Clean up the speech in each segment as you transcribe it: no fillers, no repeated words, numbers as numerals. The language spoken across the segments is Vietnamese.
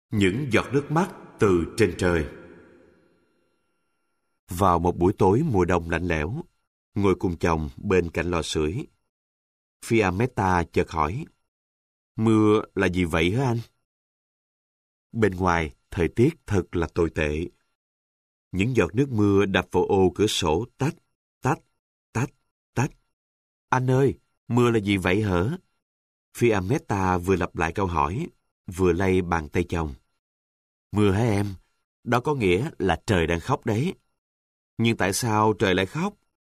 Những giọt nước mắt từ trên trời. Vào một buổi tối mùa đông lạnh lẽo, ngồi cùng chồng bên cạnh lò sưởi, Fiammetta chợt hỏi: "Mưa là gì vậy hả anh?" Bên ngoài, thời tiết thật là tồi tệ. Những giọt nước mưa đập vào ô cửa sổ tách, tách, tách, tách. "Anh ơi, mưa là gì vậy hả?" Fiammetta vừa lặp lại câu hỏi, vừa lay bàn tay chồng. "Mưa hả em? Đó có nghĩa là trời đang khóc đấy." "Nhưng tại sao trời lại khóc?"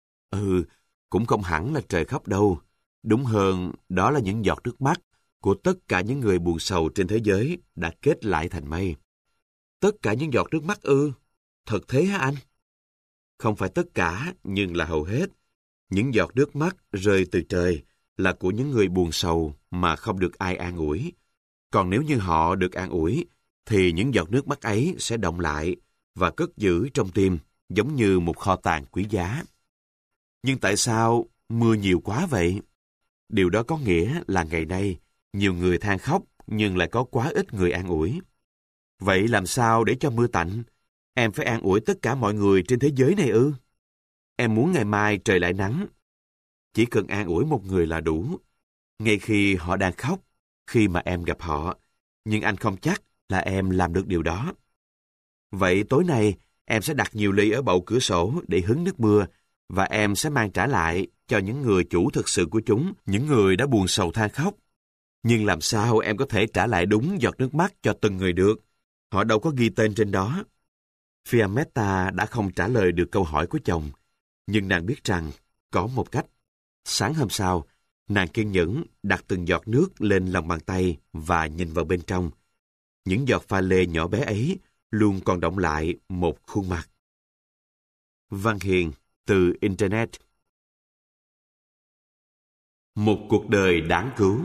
Cũng không hẳn là trời khóc đâu. Đúng hơn, đó là những giọt nước mắt của tất cả những người buồn sầu trên thế giới đã kết lại thành mây. "Tất cả những giọt nước mắt ư? Thật thế hả anh?" "Không phải tất cả, nhưng là hầu hết. Những giọt nước mắt rơi từ trời là của những người buồn sầu mà không được ai an ủi. Còn nếu như họ được an ủi, thì những giọt nước mắt ấy sẽ đọng lại và cất giữ trong tim, giống như một kho tàng quý giá." "Nhưng tại sao mưa nhiều quá vậy?" "Điều đó có nghĩa là ngày nay, nhiều người than khóc nhưng lại có quá ít người an ủi." "Vậy làm sao để cho mưa tạnh? Em phải an ủi tất cả mọi người trên thế giới này ư?" "Em muốn ngày mai trời lại nắng." "Chỉ cần an ủi một người là đủ, ngay khi họ đang khóc, khi mà em gặp họ. Nhưng anh không chắc là em làm được điều đó." "Vậy tối nay, em sẽ đặt nhiều ly ở bậu cửa sổ để hứng nước mưa, và em sẽ mang trả lại cho những người chủ thực sự của chúng, những người đã buồn sầu than khóc." "Nhưng làm sao em có thể trả lại đúng giọt nước mắt cho từng người được? Họ đâu có ghi tên trên đó." Fiammetta đã không trả lời được câu hỏi của chồng, nhưng nàng biết rằng có một cách. Sáng hôm sau, nàng kiên nhẫn đặt từng giọt nước lên lòng bàn tay và nhìn vào bên trong. Những giọt pha lê nhỏ bé ấy luôn còn đọng lại một khuôn mặt. Văn Hiền từ Internet. Một cuộc đời đáng cứu.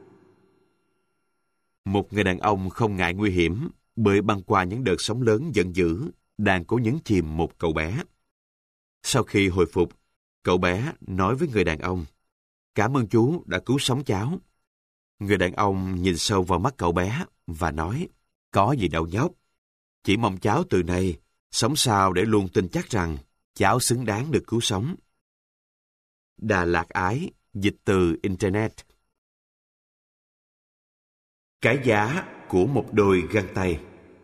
Một người đàn ông không ngại nguy hiểm bởi băng qua những đợt sóng lớn giận dữ đang cố nhấn chìm một cậu bé. Sau khi hồi phục, cậu bé nói với người đàn ông: "Cảm ơn chú đã cứu sống cháu." Người đàn ông nhìn sâu vào mắt cậu bé và nói: "Có gì đâu nhóc. Chỉ mong cháu từ nay sống sao để luôn tin chắc rằng cháu xứng đáng được cứu sống." Đà Lạt Ái, dịch từ Internet. Cái giá của một đôi găng tay.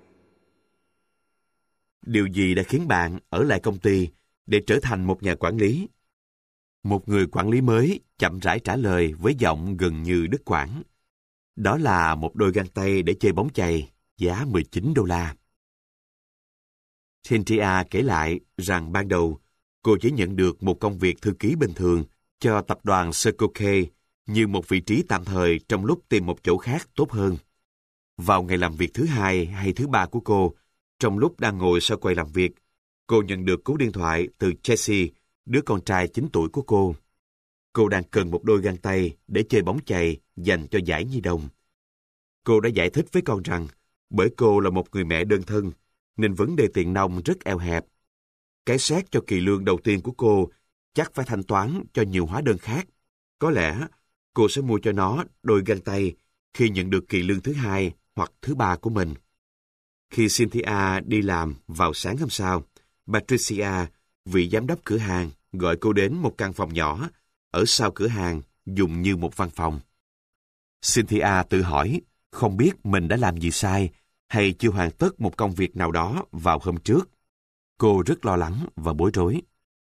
Điều gì đã khiến bạn ở lại công ty để trở thành một nhà quản lý? Một người quản lý mới chậm rãi trả lời với giọng gần như đứt quãng: "Đó là một đôi găng tay để chơi bóng chày, giá $19. Cynthia kể lại rằng ban đầu, cô chỉ nhận được một công việc thư ký bình thường cho tập đoàn Circle K như một vị trí tạm thời trong lúc tìm một chỗ khác tốt hơn. Vào ngày làm việc thứ hai hay thứ ba của cô, trong lúc đang ngồi sau quầy làm việc, cô nhận được cú điện thoại từ Jesse, đứa con trai 9 tuổi của cô. Cô đang cần một đôi găng tay để chơi bóng chày dành cho giải nhi đồng. Cô đã giải thích với con rằng bởi cô là một người mẹ đơn thân, nên vấn đề tiền nong rất eo hẹp. Cái xét cho kỳ lương đầu tiên của cô chắc phải thanh toán cho nhiều hóa đơn khác. Có lẽ cô sẽ mua cho nó đôi găng tay khi nhận được kỳ lương thứ hai hoặc thứ ba của mình. Khi Cynthia đi làm vào sáng hôm sau, Patricia, vị giám đốc cửa hàng, gọi cô đến một căn phòng nhỏ ở sau cửa hàng dùng như một văn phòng. Cynthia tự hỏi không biết mình đã làm gì sai hay chưa hoàn tất một công việc nào đó vào hôm trước. Cô rất lo lắng và bối rối.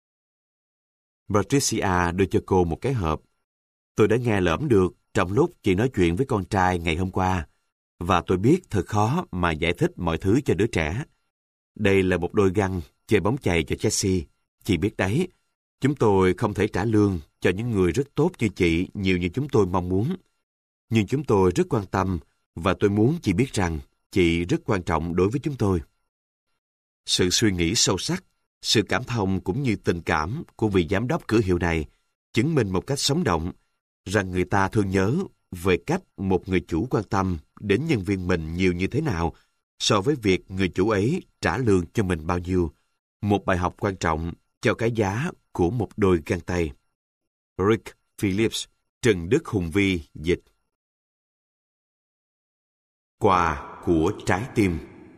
Patricia đưa cho cô một cái hộp. "Tôi đã nghe lỡm được trong lúc chị nói chuyện với con trai ngày hôm qua, và tôi biết thật khó mà giải thích mọi thứ cho đứa trẻ. Đây là một đôi găng chơi bóng chày cho Jessie. Chị biết đấy, chúng tôi không thể trả lương cho những người rất tốt như chị nhiều như chúng tôi mong muốn. Nhưng chúng tôi rất quan tâm, và tôi muốn chị biết rằng chị rất quan trọng đối với chúng tôi." Sự suy nghĩ sâu sắc, sự cảm thông cũng như tình cảm của vị giám đốc cửa hiệu này chứng minh một cách sống động rằng người ta thương nhớ về cách một người chủ quan tâm đến nhân viên mình nhiều như thế nào so với việc người chủ ấy trả lương cho mình bao nhiêu. Một bài học quan trọng cho cái giá của một đôi găng tay. Rick Phillips, Trần Đức Hùng Vi dịch. Quà. của trái tim.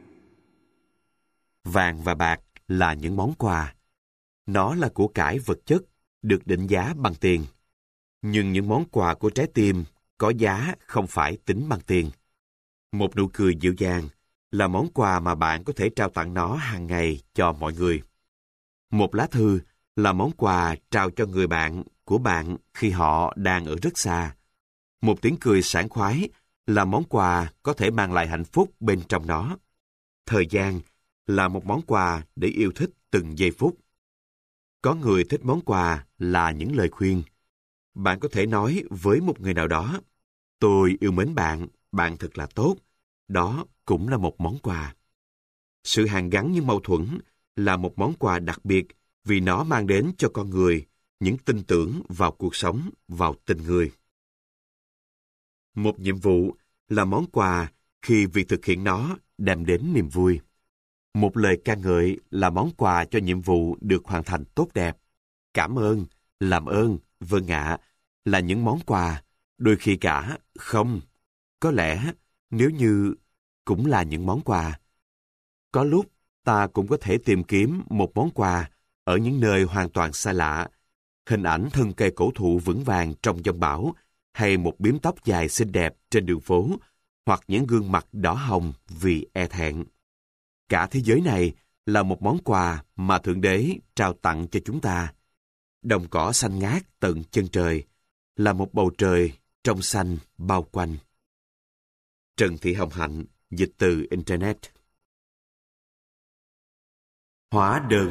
Vàng và bạc là những món quà. Nó là của cải vật chất, được định giá bằng tiền. Nhưng những món quà của trái tim có giá không phải tính bằng tiền. Một nụ cười dịu dàng là món quà mà bạn có thể trao tặng nó hàng ngày cho mọi người. Một lá thư là món quà trao cho người bạn của bạn khi họ đang ở rất xa. Một tiếng cười sảng khoái là món quà có thể mang lại hạnh phúc bên trong nó. Thời gian là một món quà để yêu thích từng giây phút. Có người thích món quà là những lời khuyên. Bạn có thể nói với một người nào đó, tôi yêu mến bạn, bạn thật là tốt. Đó cũng là một món quà. Sự hàn gắn những mâu thuẫn là một món quà đặc biệt vì nó mang đến cho con người những tin tưởng vào cuộc sống, vào tình người. Một nhiệm vụ là món quà khi việc thực hiện nó đem đến niềm vui. Một lời ca ngợi là món quà cho nhiệm vụ được hoàn thành tốt đẹp. Cảm ơn, làm ơn, vâng ạ là những món quà, đôi khi cả không. Có lẽ, nếu như cũng là những món quà. Có lúc ta cũng có thể tìm kiếm một món quà ở những nơi hoàn toàn xa lạ. Hình ảnh thân cây cổ thụ vững vàng trong giông bão, hay một bím tóc dài xinh đẹp trên đường phố, hoặc những gương mặt đỏ hồng vì e thẹn. Cả thế giới này là một món quà mà Thượng Đế trao tặng cho chúng ta. Đồng cỏ xanh ngát tận chân trời là một bầu trời trong xanh bao quanh. Trần Thị Hồng Hạnh, dịch từ Internet. Hóa đơn.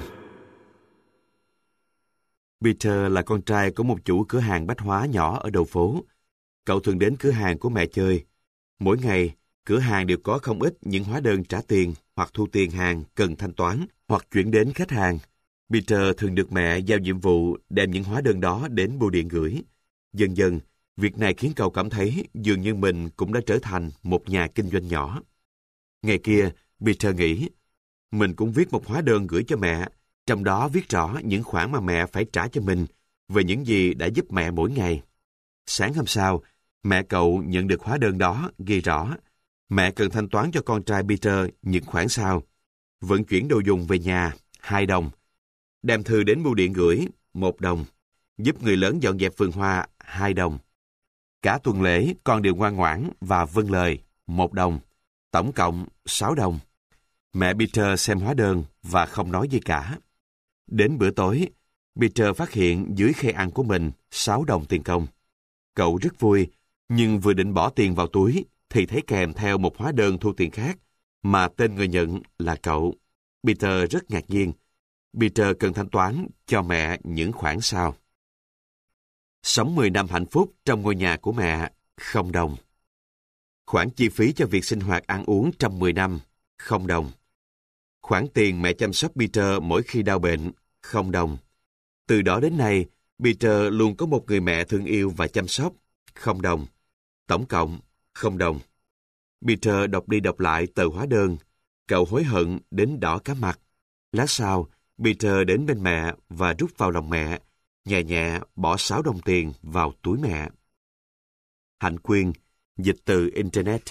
Peter là con trai của một chủ cửa hàng bách hóa nhỏ ở đầu phố. Cậu thường đến cửa hàng của mẹ chơi. Mỗi ngày, cửa hàng đều có không ít những hóa đơn trả tiền hoặc thu tiền hàng cần thanh toán hoặc chuyển đến khách hàng. Peter thường được mẹ giao nhiệm vụ đem những hóa đơn đó đến bưu điện gửi. Dần dần, việc này khiến cậu cảm thấy dường như mình cũng đã trở thành một nhà kinh doanh nhỏ. Ngày kia, Peter nghĩ, mình cũng viết một hóa đơn gửi cho mẹ, trong đó viết rõ những khoản mà mẹ phải trả cho mình về những gì đã giúp mẹ mỗi ngày. Sáng hôm sau, mẹ cậu nhận được hóa đơn đó ghi rõ mẹ cần thanh toán cho con trai Peter những khoản sau: vận chuyển đồ dùng về nhà 2 đồng, đem thư đến bưu điện gửi 1 đồng, giúp người lớn dọn dẹp vườn hoa 2 đồng. Cả tuần lễ con đều ngoan ngoãn và vâng lời 1 đồng, tổng cộng 6 đồng. Mẹ Peter xem hóa đơn và không nói gì cả. Đến bữa tối, Peter phát hiện dưới khay ăn của mình 6 đồng tiền công. Cậu rất vui, nhưng vừa định bỏ tiền vào túi thì thấy kèm theo một hóa đơn thu tiền khác mà tên người nhận là cậu. Peter rất ngạc nhiên. Peter cần thanh toán cho mẹ những khoản sau: sống 10 năm hạnh phúc trong ngôi nhà của mẹ, 0 đồng. Khoản chi phí cho việc sinh hoạt ăn uống trong 10 năm, 0 đồng. Khoản tiền mẹ chăm sóc Peter mỗi khi đau bệnh, 0 đồng. Từ đó đến nay, Peter luôn có một người mẹ thương yêu và chăm sóc, 0 đồng. Tổng cộng, 0 đồng. Peter đọc đi đọc lại tờ hóa đơn. Cậu hối hận đến đỏ cả mặt. Lát sau, Peter đến bên mẹ và rút vào lòng mẹ, nhẹ nhẹ bỏ 6 đồng tiền vào túi mẹ. Hạnh Quyên, dịch từ Internet.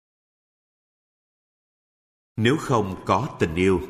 Nếu không có tình yêu.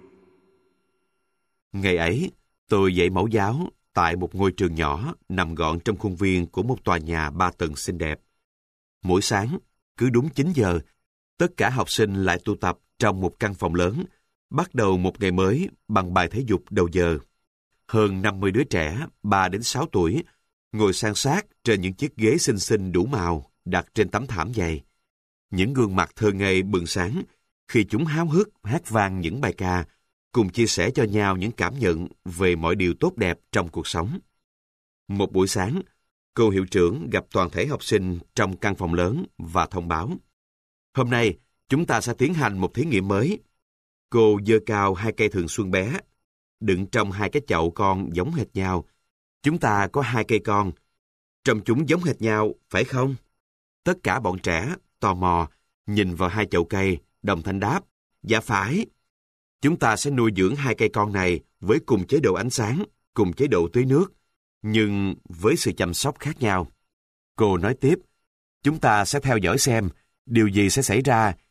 Ngày ấy, tôi dạy mẫu giáo tại một ngôi trường nhỏ nằm gọn trong khuôn viên của một tòa nhà 3 tầng xinh đẹp. Mỗi sáng, cứ đúng 9 giờ, tất cả học sinh lại tụ tập trong một căn phòng lớn, bắt đầu một ngày mới bằng bài thể dục đầu giờ. Hơn 50 đứa trẻ, 3 đến 6 tuổi, ngồi san sát trên những chiếc ghế xinh xinh đủ màu đặt trên tấm thảm dày. Những gương mặt thơ ngây bừng sáng khi chúng háo hức hát vang những bài ca, cùng chia sẻ cho nhau những cảm nhận về mọi điều tốt đẹp trong cuộc sống. Một buổi sáng, cô hiệu trưởng gặp toàn thể học sinh trong căn phòng lớn và thông báo: hôm nay, chúng ta sẽ tiến hành một thí nghiệm mới. Cô giơ cao 2 cây thường xuân bé, đựng trong 2 cái chậu con giống hệt nhau. Chúng ta có 2 cây con. Trông chúng giống hệt nhau, phải không? Tất cả bọn trẻ, tò mò, nhìn vào 2 chậu cây, đồng thanh đáp: dạ phải. Chúng ta sẽ nuôi dưỡng 2 cây con này với cùng chế độ ánh sáng, cùng chế độ tưới nước, nhưng với sự chăm sóc khác nhau. Cô nói tiếp: chúng ta sẽ theo dõi xem điều gì sẽ xảy ra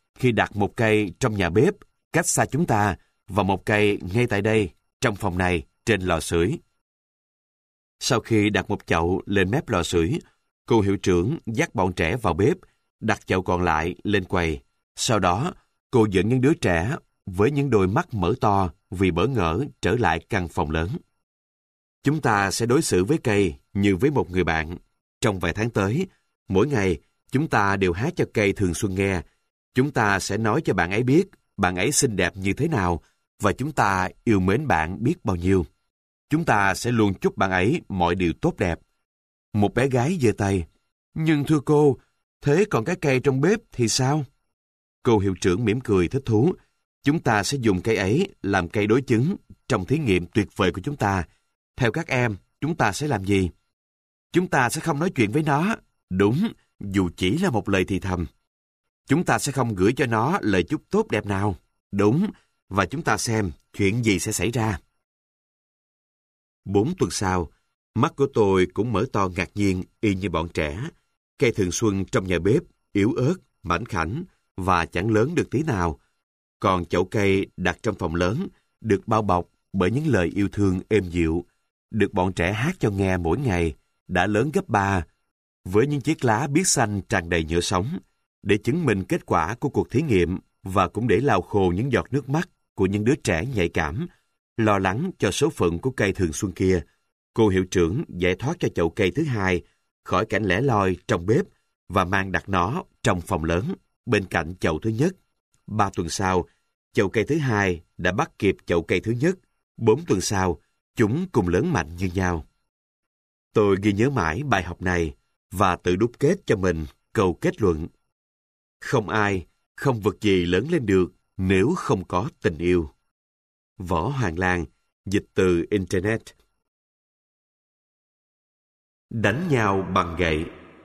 khi đặt một cây trong nhà bếp, cách xa chúng ta, và một cây ngay tại đây, trong phòng này, trên lò sưởi. Sau khi đặt một chậu lên mép lò sưởi, cô hiệu trưởng dắt bọn trẻ vào bếp, đặt chậu còn lại lên quầy. Sau đó, cô dẫn những đứa trẻ với những đôi mắt mở to vì bỡ ngỡ trở lại căn phòng lớn. Chúng ta sẽ đối xử với cây như với một người bạn. Trong vài tháng tới, mỗi ngày, chúng ta đều hát cho cây thường xuân nghe. Chúng ta sẽ nói cho bạn ấy biết bạn ấy xinh đẹp như thế nào và chúng ta yêu mến bạn biết bao nhiêu. Chúng ta sẽ luôn chúc bạn ấy mọi điều tốt đẹp. Một bé gái giơ tay. Nhưng thưa cô, thế còn cái cây trong bếp thì sao? Cô hiệu trưởng mỉm cười thích thú. Chúng ta sẽ dùng cây ấy làm cây đối chứng trong thí nghiệm tuyệt vời của chúng ta. Theo các em, chúng ta sẽ làm gì? Chúng ta sẽ không nói chuyện với nó. Đúng, dù chỉ là một lời thì thầm. Chúng ta sẽ không gửi cho nó lời chúc tốt đẹp nào. Đúng, và chúng ta xem chuyện gì sẽ xảy ra. 4 tuần sau, mắt của tôi cũng mở to ngạc nhiên y như bọn trẻ. Cây thường xuân trong nhà bếp, yếu ớt, mảnh khảnh và chẳng lớn được tí nào. Còn chậu cây đặt trong phòng lớn, được bao bọc bởi những lời yêu thương êm dịu, được bọn trẻ hát cho nghe mỗi ngày, đã lớn gấp 3, với những chiếc lá biếc xanh tràn đầy nhựa sống, để chứng minh kết quả của cuộc thí nghiệm và cũng để lau khô những giọt nước mắt của những đứa trẻ nhạy cảm, lo lắng cho số phận của cây thường xuân kia. Cô hiệu trưởng giải thoát cho chậu cây thứ hai khỏi cảnh lẻ loi trong bếp và mang đặt nó trong phòng lớn bên cạnh chậu thứ nhất. 3 tuần sau, chậu cây thứ hai đã bắt kịp chậu cây thứ nhất. 4 tuần sau, chúng cùng lớn mạnh như nhau. Tôi ghi nhớ mãi bài học này và tự đúc kết cho mình câu kết luận. Không ai, không vật gì lớn lên được nếu không có tình yêu. Võ Hoàng Lan, dịch từ Internet. Đánh nhau bằng gậy.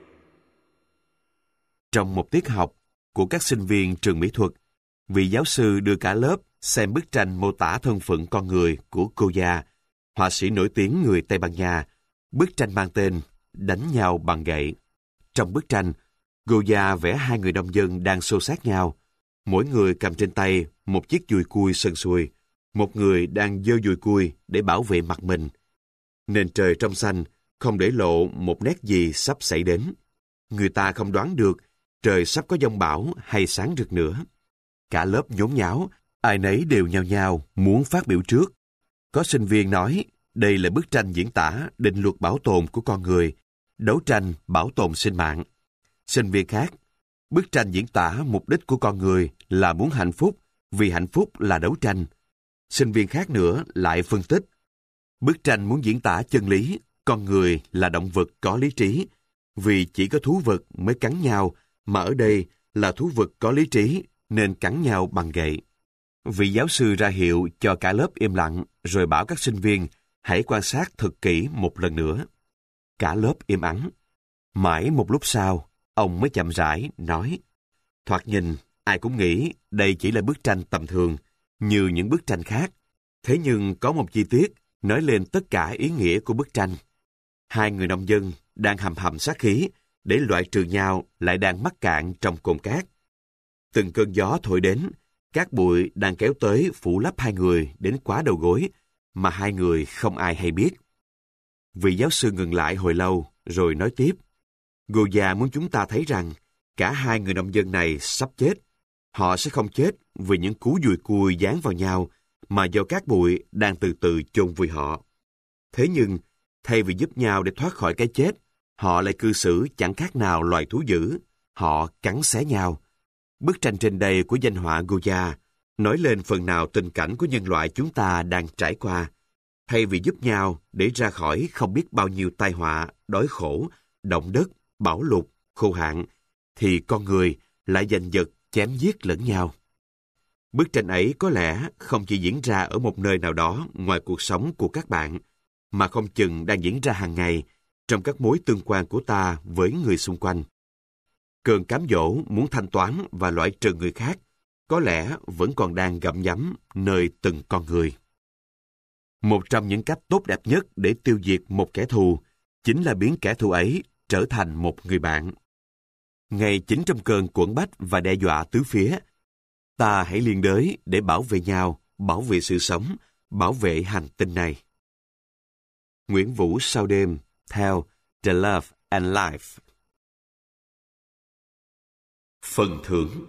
Trong một tiết học của các sinh viên trường mỹ thuật, vị giáo sư đưa cả lớp xem bức tranh mô tả thân phận con người của Goya, họa sĩ nổi tiếng người Tây Ban Nha. Bức tranh mang tên Đánh nhau bằng gậy. Trong bức tranh, Goya vẽ 2 người nông dân đang xô xát nhau. Mỗi người cầm trên tay một chiếc dùi cui sần sùi. Một người đang giơ dùi cui để bảo vệ mặt mình. Nền trời trong xanh, không để lộ một nét gì sắp xảy đến. Người ta không đoán được trời sắp có giông bão hay sáng rực nữa. Cả lớp nhốn nháo, ai nấy đều nhao nhao muốn phát biểu trước. Có sinh viên nói đây là bức tranh diễn tả định luật bảo tồn của con người, đấu tranh bảo tồn sinh mạng. Sinh viên khác, bức tranh diễn tả mục đích của con người là muốn hạnh phúc vì hạnh phúc là đấu tranh. Sinh viên khác nữa lại phân tích. Bức tranh muốn diễn tả chân lý, con người là động vật có lý trí, vì chỉ có thú vật mới cắn nhau, mà ở đây là thú vật có lý trí nên cắn nhau bằng gậy. Vị giáo sư ra hiệu cho cả lớp im lặng rồi bảo các sinh viên hãy quan sát thật kỹ một lần nữa. Cả lớp im ắng. Mãi một lúc sau, ông mới chậm rãi nói: thoạt nhìn, ai cũng nghĩ đây chỉ là bức tranh tầm thường, như những bức tranh khác. Thế nhưng có một chi tiết nói lên tất cả ý nghĩa của bức tranh. 2 người nông dân đang hầm hầm sát khí để loại trừ nhau lại đang mắc cạn trong cồn cát. Từng cơn gió thổi đến, cát bụi đang kéo tới phủ lấp 2 người đến quá đầu gối, mà 2 người không ai hay biết. Vị giáo sư ngừng lại hồi lâu rồi nói tiếp: Goya muốn chúng ta thấy rằng cả 2 người nông dân này sắp chết. Họ sẽ không chết vì những cú dùi cui dán vào nhau, mà do cát bụi đang từ từ chôn vùi họ. Thế nhưng, thay vì giúp nhau để thoát khỏi cái chết, họ lại cư xử chẳng khác nào loài thú dữ. Họ cắn xé nhau. Bức tranh trên đây của danh họa Goya nói lên phần nào tình cảnh của nhân loại chúng ta đang trải qua. Thay vì giúp nhau để ra khỏi không biết bao nhiêu tai họa, đói khổ, động đất, bão lụt, khô hạn, thì con người lại giành giật chém giết lẫn nhau. Bức tranh ấy có lẽ không chỉ diễn ra ở một nơi nào đó ngoài cuộc sống của các bạn, mà không chừng đang diễn ra hàng ngày trong các mối tương quan của ta với người xung quanh. Cơn cám dỗ muốn thanh toán và loại trừ người khác có lẽ vẫn còn đang gặm nhấm nơi từng con người. Một trong những cách tốt đẹp nhất để tiêu diệt một kẻ thù chính là biến kẻ thù ấy trở thành một người bạn. Ngay chính trong cơn cuộn bách và đe dọa tứ phía, Ta hãy liên đới để bảo vệ nhau, bảo vệ sự sống, bảo vệ hành tinh này. Nguyễn Vũ sau đêm, theo The Love and Life. Phần thưởng.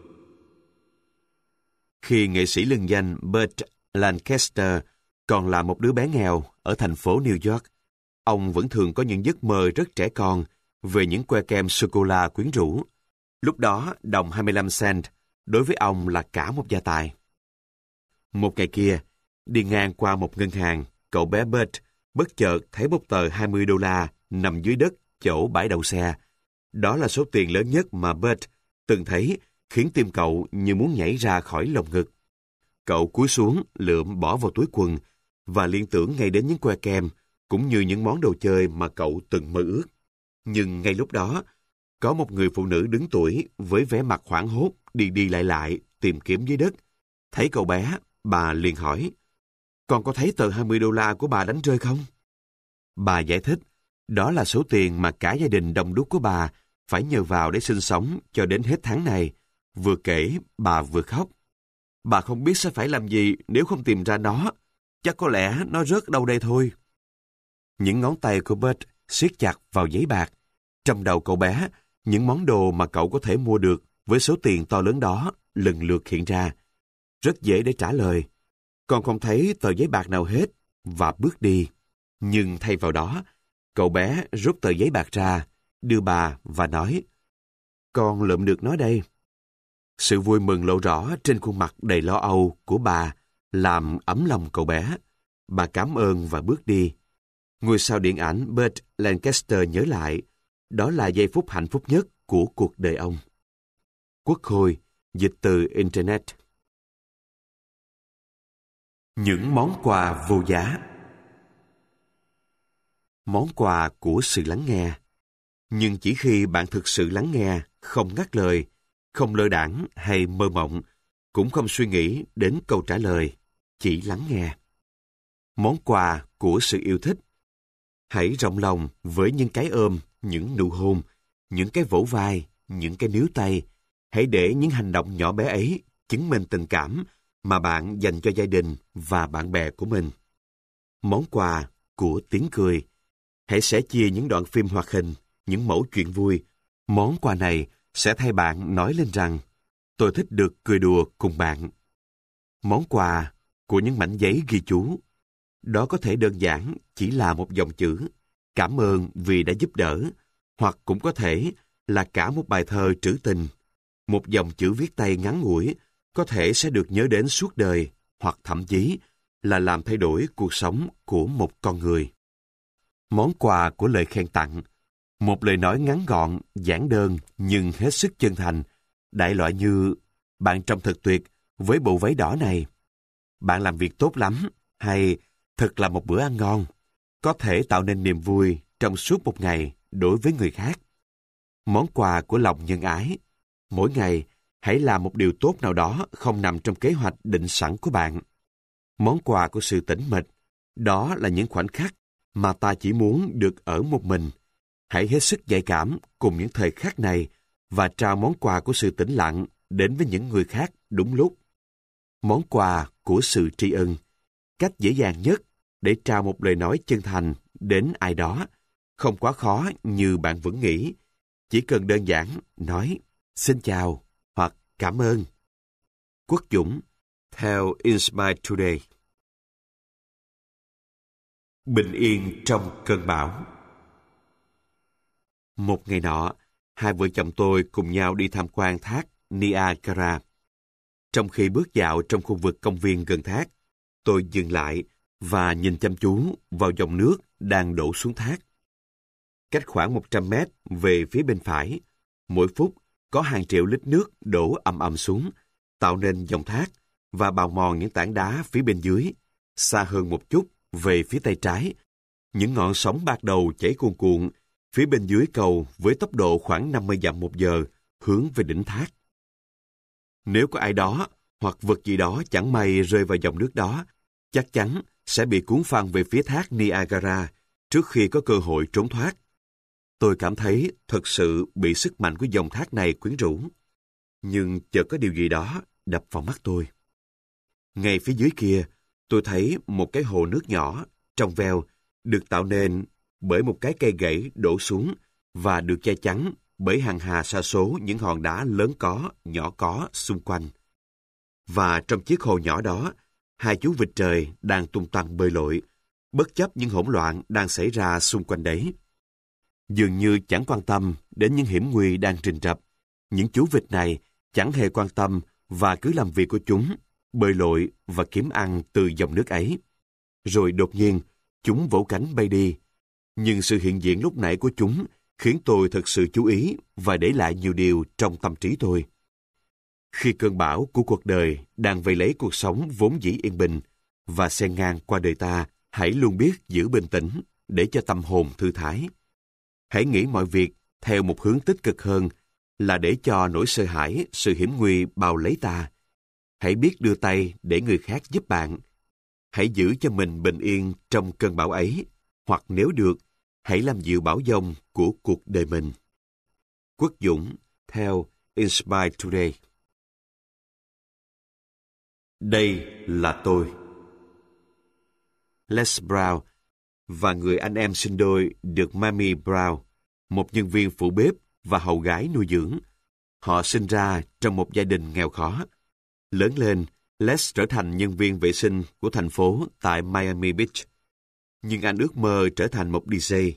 Khi nghệ sĩ lừng danh Burt Lancaster còn là một đứa bé nghèo ở thành phố New York, ông vẫn thường có những giấc mơ rất trẻ con về những que kem sô-cô-la quyến rũ. Lúc đó, đồng 25 cent đối với ông là cả một gia tài. Một ngày kia, đi ngang qua một ngân hàng, cậu bé Burt bất chợt thấy một tờ 20 đô la nằm dưới đất chỗ bãi đậu xe. Đó là số tiền lớn nhất mà Burt từng thấy, khiến tim cậu như muốn nhảy ra khỏi lồng ngực. Cậu cúi xuống lượm bỏ vào túi quần và liên tưởng ngay đến những que kem cũng như những món đồ chơi mà cậu từng mơ ước. Nhưng ngay lúc đó, có một người phụ nữ đứng tuổi với vẻ mặt hoảng hốt đi đi lại tìm kiếm dưới đất. Thấy cậu bé, bà liền hỏi: "Con có thấy tờ 20 đô la của bà đánh rơi không?" Bà giải thích, đó là số tiền mà cả gia đình đông đúc của bà phải nhờ vào để sinh sống cho đến hết tháng này. Vừa kể, bà vừa khóc. Bà không biết sẽ phải làm gì nếu không tìm ra nó. Chắc có lẽ nó rớt đâu đây thôi. Những ngón tay của Burt siết chặt vào giấy bạc. Trong đầu cậu bé, những món đồ mà cậu có thể mua được với số tiền to lớn đó lần lượt hiện ra. Rất dễ để trả lời: "Con không thấy tờ giấy bạc nào hết", và bước đi. Nhưng thay vào đó, cậu bé rút tờ giấy bạc ra, đưa bà và nói: "Con lượm được nó đây." Sự vui mừng lộ rõ trên khuôn mặt đầy lo âu của bà làm ấm lòng cậu bé. Bà cảm ơn và bước đi. Ngôi sao điện ảnh Burt Lancaster nhớ lại, đó là giây phút hạnh phúc nhất của cuộc đời ông. Quốc Khôi, dịch từ Internet. Những món quà vô giá. Món quà của sự lắng nghe. Nhưng chỉ khi bạn thực sự lắng nghe, không ngắt lời, không lơ đãng hay mơ mộng, cũng không suy nghĩ đến câu trả lời, chỉ lắng nghe. Món quà của sự yêu thích. Hãy rộng lòng với những cái ôm, những nụ hôn, những cái vỗ vai, những cái níu tay. Hãy để những hành động nhỏ bé ấy chứng minh tình cảm mà bạn dành cho gia đình và bạn bè của mình. Món quà của tiếng cười. Hãy sẻ chia những đoạn phim hoạt hình, những mẩu chuyện vui. Món quà này sẽ thay bạn nói lên rằng: "Tôi thích được cười đùa cùng bạn." Món quà của những mảnh giấy ghi chú. Đó có thể đơn giản chỉ là một dòng chữ "Cảm ơn vì đã giúp đỡ", hoặc cũng có thể là cả một bài thơ trữ tình. Một dòng chữ viết tay ngắn ngủi có thể sẽ được nhớ đến suốt đời, hoặc thậm chí là làm thay đổi cuộc sống của một con người. Món quà của lời khen tặng. Một lời nói ngắn gọn, giản đơn nhưng hết sức chân thành. Đại loại như: "Bạn trông thật tuyệt với bộ váy đỏ này", "Bạn làm việc tốt lắm", hay "Thật là một bữa ăn ngon", có thể tạo nên niềm vui trong suốt một ngày đối với người khác. Món quà của lòng nhân ái. Mỗi ngày, hãy làm một điều tốt nào đó không nằm trong kế hoạch định sẵn của bạn. Món quà của sự tĩnh mịch. Đó là những khoảnh khắc mà ta chỉ muốn được ở một mình. Hãy hết sức nhạy cảm cùng những thời khắc này và trao món quà của sự tĩnh lặng đến với những người khác đúng lúc. Món quà của sự tri ân. Cách dễ dàng nhất để trao một lời nói chân thành đến ai đó, không quá khó như bạn vẫn nghĩ. Chỉ cần đơn giản nói "Xin chào" hoặc "Cảm ơn". Quốc Dũng, theo Inspire Today. Bình yên trong cơn bão. Một ngày nọ, hai vợ chồng tôi cùng nhau đi tham quan thác Niagara. Trong khi bước dạo trong khu vực công viên gần thác, tôi dừng lại và nhìn chăm chú vào dòng nước đang đổ xuống thác. Cách khoảng 100 mét về phía bên phải, mỗi phút có hàng triệu lít nước đổ ầm ầm xuống, tạo nên dòng thác và bào mòn những tảng đá phía bên dưới. Xa hơn một chút, về phía tay trái, những ngọn sóng bạc đầu chảy cuồn cuộn phía bên dưới cầu với tốc độ khoảng 50 dặm một giờ hướng về đỉnh thác. Nếu có ai đó hoặc vật gì đó chẳng may rơi vào dòng nước đó, chắc chắn sẽ bị cuốn phăng về phía thác Niagara trước khi có cơ hội trốn thoát. Tôi cảm thấy thật sự bị sức mạnh của dòng thác này quyến rũ. Nhưng chợt có điều gì đó đập vào mắt tôi. Ngay phía dưới kia, tôi thấy một cái hồ nước nhỏ, trong veo, được tạo nên bởi một cái cây gãy đổ xuống và được che chắn bởi hàng hà sa số những hòn đá lớn có, nhỏ có xung quanh. Và trong chiếc hồ nhỏ đó, hai chú vịt trời đang tung tăng bơi lội, bất chấp những hỗn loạn đang xảy ra xung quanh đấy. Dường như chẳng quan tâm đến những hiểm nguy đang rình rập, những chú vịt này chẳng hề quan tâm và cứ làm việc của chúng, bơi lội và kiếm ăn từ dòng nước ấy. Rồi đột nhiên, chúng vỗ cánh bay đi. Nhưng sự hiện diện lúc nãy của chúng khiến tôi thật sự chú ý và để lại nhiều điều trong tâm trí tôi. Khi cơn bão của cuộc đời đang vây lấy cuộc sống vốn dĩ yên bình và xen ngang qua đời ta, hãy luôn biết giữ bình tĩnh để cho tâm hồn thư thái. Hãy nghĩ mọi việc theo một hướng tích cực hơn là để cho nỗi sợ hãi, sự hiểm nguy bao lấy ta. Hãy biết đưa tay để người khác giúp bạn. Hãy giữ cho mình bình yên trong cơn bão ấy, hoặc nếu được, hãy làm dịu bão giông của cuộc đời mình. Quốc Dũng, theo Inspire Today. Đây là tôi. Les Brown và người anh em sinh đôi được Mamie Brown, một nhân viên phụ bếp và hầu gái nuôi dưỡng. Họ sinh ra trong một gia đình nghèo khó. Lớn lên, Les trở thành nhân viên vệ sinh của thành phố tại Miami Beach. Nhưng anh ước mơ trở thành một DJ.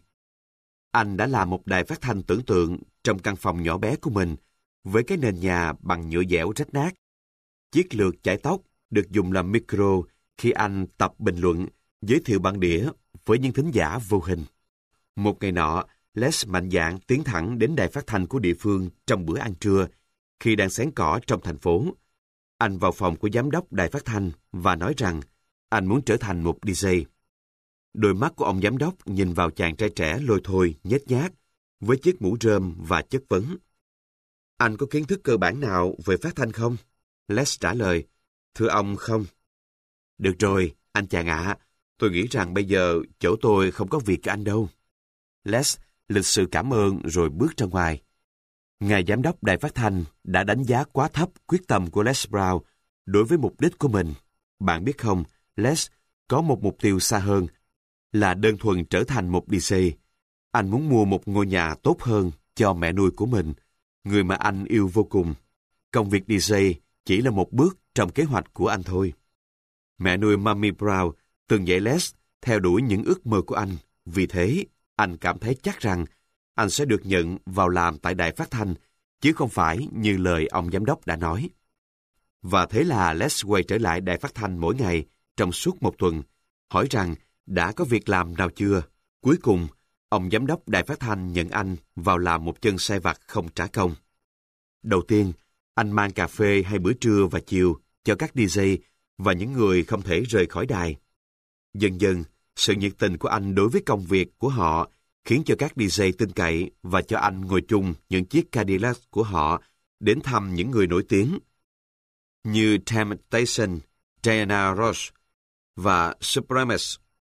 Anh đã làm một đài phát thanh tưởng tượng trong căn phòng nhỏ bé của mình với cái nền nhà bằng nhựa dẻo rách nát. Chiếc lược chải tóc được dùng làm micro khi anh tập bình luận, giới thiệu băng đĩa với những thính giả vô hình. Một ngày nọ, Les mạnh dạn tiến thẳng đến đài phát thanh của địa phương trong bữa ăn trưa khi đang xén cỏ trong thành phố. Anh vào phòng của giám đốc đài phát thanh và nói rằng anh muốn trở thành một DJ. Đôi mắt của ông giám đốc nhìn vào chàng trai trẻ lôi thôi, nhếch nhác, với chiếc mũ rơm và chất vấn. Anh có kiến thức cơ bản nào về phát thanh không? Les trả lời, thưa ông không. Được rồi, anh chàng ạ, tôi nghĩ rằng bây giờ chỗ tôi không có việc cho anh đâu. Les lịch sự cảm ơn rồi bước ra ngoài. Ngài giám đốc đài phát thanh đã đánh giá quá thấp quyết tâm của Les Brown đối với mục đích của mình. Bạn biết không, Les có một mục tiêu xa hơn, là đơn thuần trở thành một DJ. Anh muốn mua một ngôi nhà tốt hơn cho mẹ nuôi của mình, người mà anh yêu vô cùng. Công việc DJ chỉ là một bước trong kế hoạch của anh thôi. Mẹ nuôi Mamie Brown từng dạy Les theo đuổi những ước mơ của anh. Vì thế, anh cảm thấy chắc rằng anh sẽ được nhận vào làm tại đài phát thanh, chứ không phải như lời ông giám đốc đã nói. Và thế là Les quay trở lại đài phát thanh mỗi ngày trong suốt một tuần, hỏi rằng đã có việc làm nào chưa. Cuối cùng, ông giám đốc đài phát thanh nhận anh vào làm một chân sai vặt không trả công. Đầu tiên, anh mang cà phê hay bữa trưa và chiều cho các DJ và những người không thể rời khỏi đài. Dần dần, sự nhiệt tình của anh đối với công việc của họ khiến cho các DJ tin cậy và cho anh ngồi chung những chiếc Cadillac của họ đến thăm những người nổi tiếng như Temptation, Diana Ross và Supremes.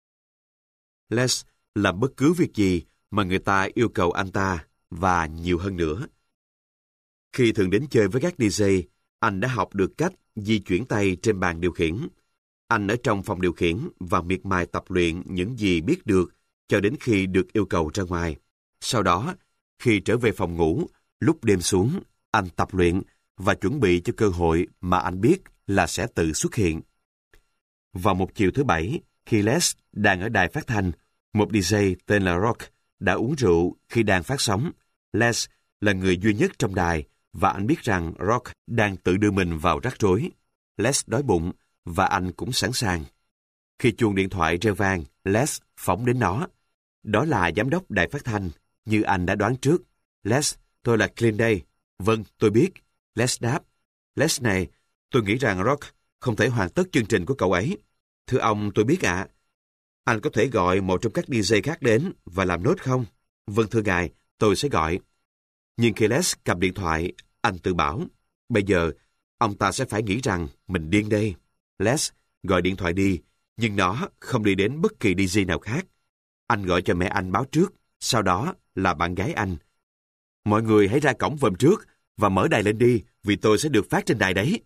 Les làm bất cứ việc gì mà người ta yêu cầu anh ta và nhiều hơn nữa. Khi thường đến chơi với các DJ, anh đã học được cách di chuyển tay trên bàn điều khiển. Anh ở trong phòng điều khiển và miệt mài tập luyện những gì biết được cho đến khi được yêu cầu ra ngoài. Sau đó, khi trở về phòng ngủ, lúc đêm xuống, anh tập luyện và chuẩn bị cho cơ hội mà anh biết là sẽ tự xuất hiện. Vào một chiều thứ Bảy, khi Les đang ở đài phát thanh, một DJ tên là Rock đã uống rượu khi đang phát sóng. Les là người duy nhất trong đài và anh biết rằng Rock đang tự đưa mình vào rắc rối. Les đói bụng và anh cũng sẵn sàng. Khi chuông điện thoại reo vang, Les phóng đến nó. Đó là giám đốc đài phát thanh, như anh đã đoán trước. Les, tôi là Clint đây. Vâng, tôi biết. Les đáp. Les này, tôi nghĩ rằng Rock không thể hoàn tất chương trình của cậu ấy. Thưa ông, tôi biết ạ. Anh có thể gọi một trong các DJ khác đến và làm nốt không? Vâng thưa ngài, tôi sẽ gọi. Nhưng khi Les cầm điện thoại, anh tự bảo, bây giờ, ông ta sẽ phải nghĩ rằng mình điên đây. Les gọi điện thoại đi, nhưng nó không đi đến bất kỳ DJ nào khác. Anh gọi cho mẹ anh báo trước, sau đó là bạn gái anh. Mọi người hãy ra cổng vòm trước và mở đài lên đi, vì tôi sẽ được phát trên đài đấy.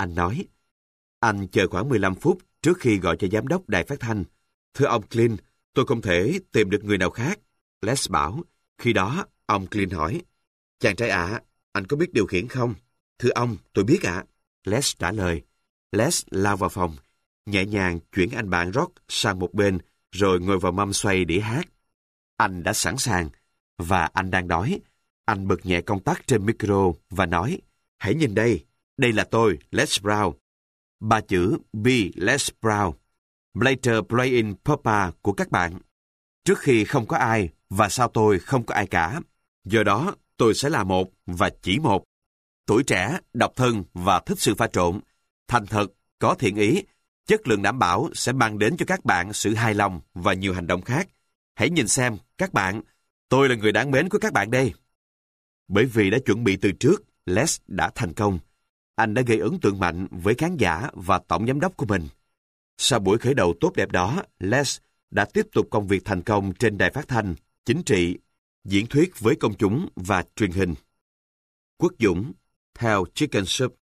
anh nói. Anh chờ khoảng 15 phút trước khi gọi cho giám đốc đài phát thanh. Thưa ông Clint, tôi không thể tìm được người nào khác. Les bảo. Khi đó, ông Clint hỏi. Chàng trai ạ, anh có biết điều khiển không? Thưa ông, tôi biết ạ. Les trả lời. Les lao vào phòng, nhẹ nhàng chuyển anh bạn rock sang một bên, rồi ngồi vào mâm xoay đĩa hát. Anh đã sẵn sàng, và anh đang đói. Anh bật nhẹ công tắc trên micro và nói, hãy nhìn đây, đây là tôi, Les Brown. 3 chữ B. Les Brown, Blater Playing Papa của các bạn. Trước khi không có ai, và sau tôi không có ai cả. Do đó, tôi sẽ là một và chỉ một. Tuổi trẻ, độc thân và thích sự pha trộn. Thành thật, có thiện ý, chất lượng đảm bảo sẽ mang đến cho các bạn sự hài lòng và nhiều hành động khác. Hãy nhìn xem, các bạn, tôi là người đáng mến của các bạn đây. Bởi vì đã chuẩn bị từ trước, Les đã thành công. Anh đã gây ấn tượng mạnh với khán giả và tổng giám đốc của mình. Sau buổi khởi đầu tốt đẹp đó, Les đã tiếp tục công việc thành công trên đài phát thanh, chính trị, diễn thuyết với công chúng và truyền hình. Quốc Dũng, theo Chicken Soup.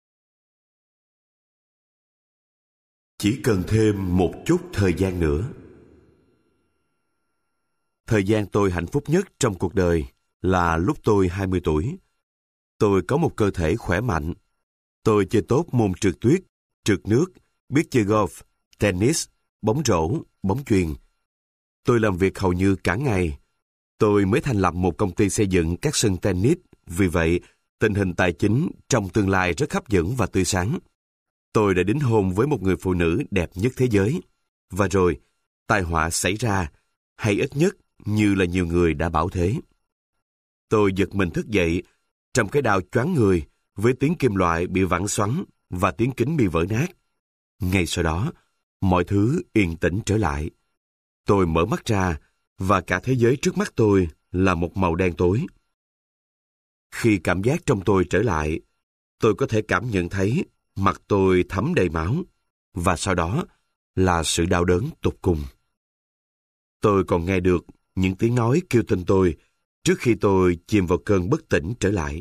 Chỉ cần thêm một chút thời gian nữa. Thời gian tôi hạnh phúc nhất trong cuộc đời là lúc tôi 20 tuổi. Tôi có một cơ thể khỏe mạnh. Tôi chơi tốt môn trượt tuyết, trượt nước, biết chơi golf, tennis, bóng rổ, bóng chuyền. Tôi làm việc hầu như cả ngày. Tôi mới thành lập một công ty xây dựng các sân tennis, vì vậy tình hình tài chính trong tương lai rất hấp dẫn và tươi sáng. Tôi đã đính hôn với một người phụ nữ đẹp nhất thế giới. Và rồi, tai họa xảy ra, hay ít nhất như là nhiều người đã bảo thế. Tôi giật mình thức dậy, trong cái đau choáng người, với tiếng kim loại bị vặn xoắn và tiếng kính bị vỡ nát. Ngay sau đó, mọi thứ yên tĩnh trở lại. Tôi mở mắt ra, và cả thế giới trước mắt tôi là một màu đen tối. Khi cảm giác trong tôi trở lại, tôi có thể cảm nhận thấy mặt tôi thấm đầy máu, và sau đó là sự đau đớn tột cùng. Tôi còn nghe được những tiếng nói kêu tên tôi trước khi tôi chìm vào cơn bất tỉnh trở lại.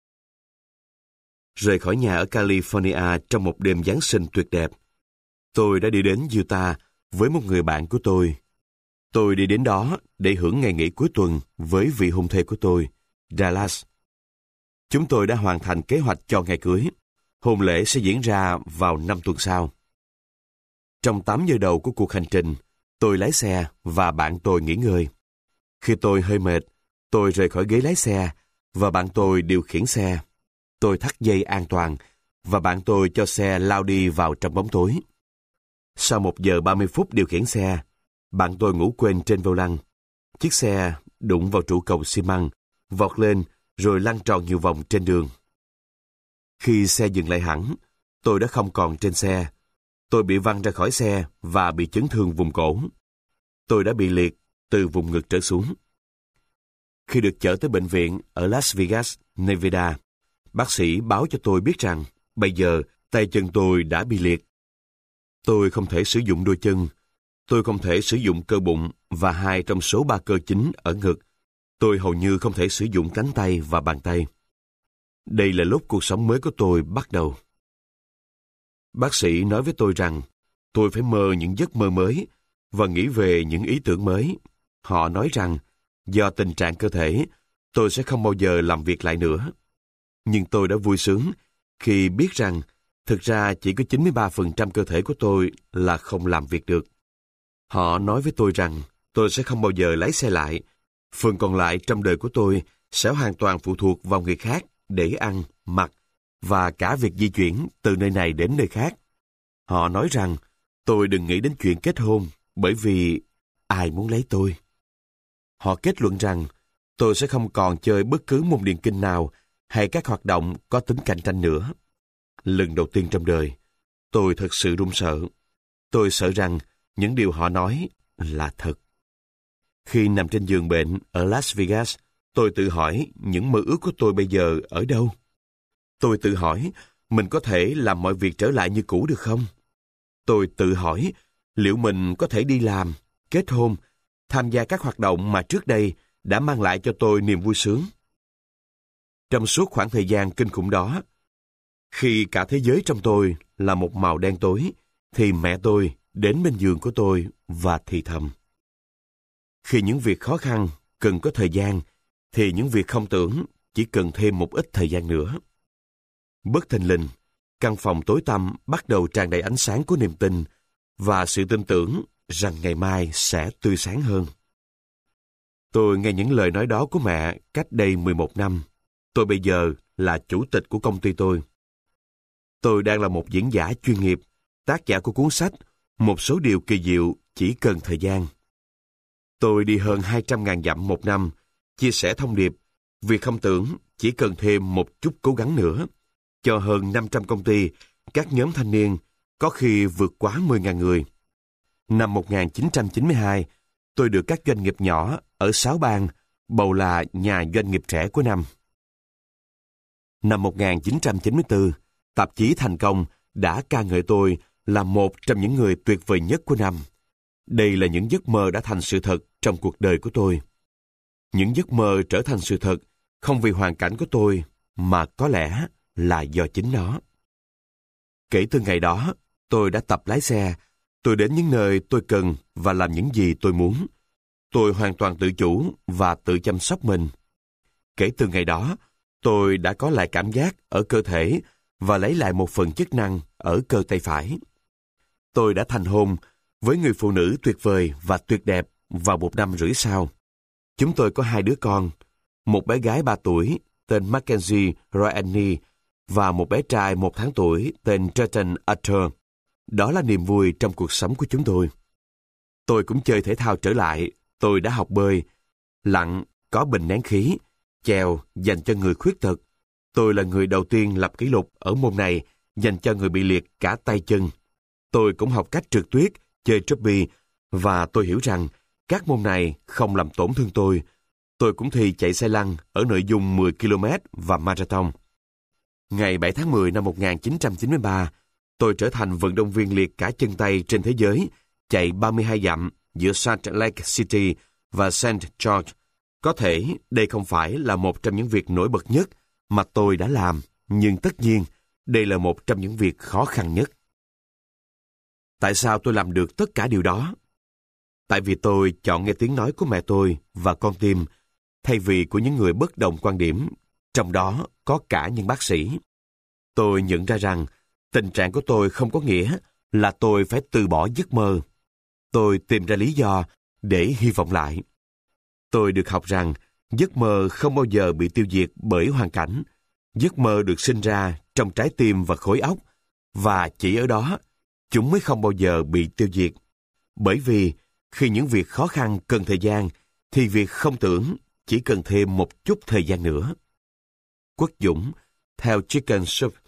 Rời khỏi nhà ở California trong một đêm Giáng sinh tuyệt đẹp, tôi đã đi đến Utah với một người bạn của tôi. Tôi đi đến đó để hưởng ngày nghỉ cuối tuần với vị hôn thê của tôi, Dallas. Chúng tôi đã hoàn thành kế hoạch cho ngày cưới. Hôn lễ sẽ diễn ra vào 5 tuần sau. Trong 8 giờ đầu của cuộc hành trình, tôi lái xe và bạn tôi nghỉ ngơi. Khi tôi hơi mệt, tôi rời khỏi ghế lái xe và bạn tôi điều khiển xe. Tôi thắt dây an toàn và bạn tôi cho xe lao đi vào trong bóng tối. Sau 1 giờ 30 phút điều khiển xe, bạn tôi ngủ quên trên vô lăng. Chiếc xe đụng vào trụ cầu xi măng, vọt lên rồi lăn tròn nhiều vòng trên đường. Khi xe dừng lại hẳn, tôi đã không còn trên xe. Tôi bị văng ra khỏi xe và bị chấn thương vùng cổ. Tôi đã bị liệt từ vùng ngực trở xuống. Khi được chở tới bệnh viện ở Las Vegas, Nevada, bác sĩ báo cho tôi biết rằng bây giờ tay chân tôi đã bị liệt. Tôi không thể sử dụng đôi chân. Tôi không thể sử dụng cơ bụng và 2 trong số 3 cơ chính ở ngực. Tôi hầu như không thể sử dụng cánh tay và bàn tay. Đây là lúc cuộc sống mới của tôi bắt đầu. Bác sĩ nói với tôi rằng tôi phải mơ những giấc mơ mới và nghĩ về những ý tưởng mới. Họ nói rằng do tình trạng cơ thể, tôi sẽ không bao giờ làm việc lại nữa. Nhưng tôi đã vui sướng khi biết rằng thực ra chỉ có 93% cơ thể của tôi là không làm việc được. Họ nói với tôi rằng tôi sẽ không bao giờ lái xe lại. Phần còn lại trong đời của tôi sẽ hoàn toàn phụ thuộc vào người khác để ăn, mặc và cả việc di chuyển từ nơi này đến nơi khác. Họ nói rằng tôi đừng nghĩ đến chuyện kết hôn bởi vì ai muốn lấy tôi. Họ kết luận rằng tôi sẽ không còn chơi bất cứ môn điền kinh nào hay các hoạt động có tính cạnh tranh nữa. Lần đầu tiên trong đời, tôi thật sự run sợ. Tôi sợ rằng những điều họ nói là thật. Khi nằm trên giường bệnh ở Las Vegas, tôi tự hỏi những mơ ước của tôi bây giờ ở đâu. Tôi tự hỏi mình có thể làm mọi việc trở lại như cũ được không? Tôi tự hỏi liệu mình có thể đi làm, kết hôn, tham gia các hoạt động mà trước đây đã mang lại cho tôi niềm vui sướng. Trong suốt khoảng thời gian kinh khủng đó, Khi cả thế giới trong tôi là một màu đen tối, thì mẹ tôi đến bên giường của tôi và thì thầm. Khi những việc khó khăn cần có thời gian, thì những việc không tưởng chỉ cần thêm một ít thời gian nữa. Bất thình lình, căn phòng tối tăm bắt đầu tràn đầy ánh sáng của niềm tin và sự tin tưởng rằng ngày mai sẽ tươi sáng hơn. Tôi nghe những lời nói đó của mẹ cách đây 11 năm. Tôi bây giờ là chủ tịch của công ty tôi. Tôi đang là một diễn giả chuyên nghiệp, tác giả của cuốn sách Một số điều kỳ diệu chỉ cần thời gian. Tôi đi hơn 200.000 dặm một năm, chia sẻ thông điệp, việc không tưởng chỉ cần thêm một chút cố gắng nữa, cho hơn 500 công ty, các nhóm thanh niên, có khi vượt quá 10.000 người. Năm 1992, tôi được các doanh nghiệp nhỏ ở 6 bang bầu là nhà doanh nghiệp trẻ của năm. Năm 1994, tạp chí Thành Công đã ca ngợi tôi là một trong những người tuyệt vời nhất của năm. Đây là những giấc mơ đã thành sự thật trong cuộc đời của tôi. Những giấc mơ trở thành sự thật không vì hoàn cảnh của tôi, mà có lẽ là do chính nó. Kể từ ngày đó, tôi đã tập lái xe. Tôi đến những nơi tôi cần và làm những gì tôi muốn. Tôi hoàn toàn tự chủ và tự chăm sóc mình. Kể từ ngày đó, tôi đã có lại cảm giác ở cơ thể và lấy lại một phần chức năng ở cơ tay phải. Tôi đã thành hôn với người phụ nữ tuyệt vời và tuyệt đẹp vào 1 năm rưỡi sau. Chúng tôi có 2 đứa con, một bé gái 3 tuổi tên Mackenzie Roanne và một bé trai 1 tháng tuổi tên Trenton Arthur. Đó là niềm vui trong cuộc sống của chúng tôi. Tôi cũng chơi thể thao trở lại. Tôi đã học bơi, lặn, có bình nén khí, chèo dành cho người khuyết tật. Tôi là người đầu tiên lập kỷ lục ở môn này dành cho người bị liệt cả tay chân. Tôi cũng học cách trượt tuyết, chơi rugby, và tôi hiểu rằng các môn này không làm tổn thương tôi. Tôi cũng thi chạy xe lăn ở nội dung 10 km và marathon. Ngày 7 tháng 10 năm 1993, tôi trở thành vận động viên liệt cả chân tay trên thế giới, chạy 32 dặm giữa Salt Lake City và St. George. Có thể đây không phải là một trong những việc nổi bật nhất mà tôi đã làm, nhưng tất nhiên đây là một trong những việc khó khăn nhất. Tại sao tôi làm được tất cả điều đó? Tại vì tôi chọn nghe tiếng nói của mẹ tôi và con tim, thay vì của những người bất đồng quan điểm, trong đó có cả những bác sĩ. Tôi nhận ra rằng tình trạng của tôi không có nghĩa là tôi phải từ bỏ giấc mơ. Tôi tìm ra lý do để hy vọng lại. Tôi được học rằng giấc mơ không bao giờ bị tiêu diệt bởi hoàn cảnh. Giấc mơ được sinh ra trong trái tim và khối óc, và chỉ ở đó, chúng mới không bao giờ bị tiêu diệt. Bởi vì khi những việc khó khăn cần thời gian, thì việc không tưởng chỉ cần thêm một chút thời gian nữa. Quốc Dũng, theo Chicken Soup.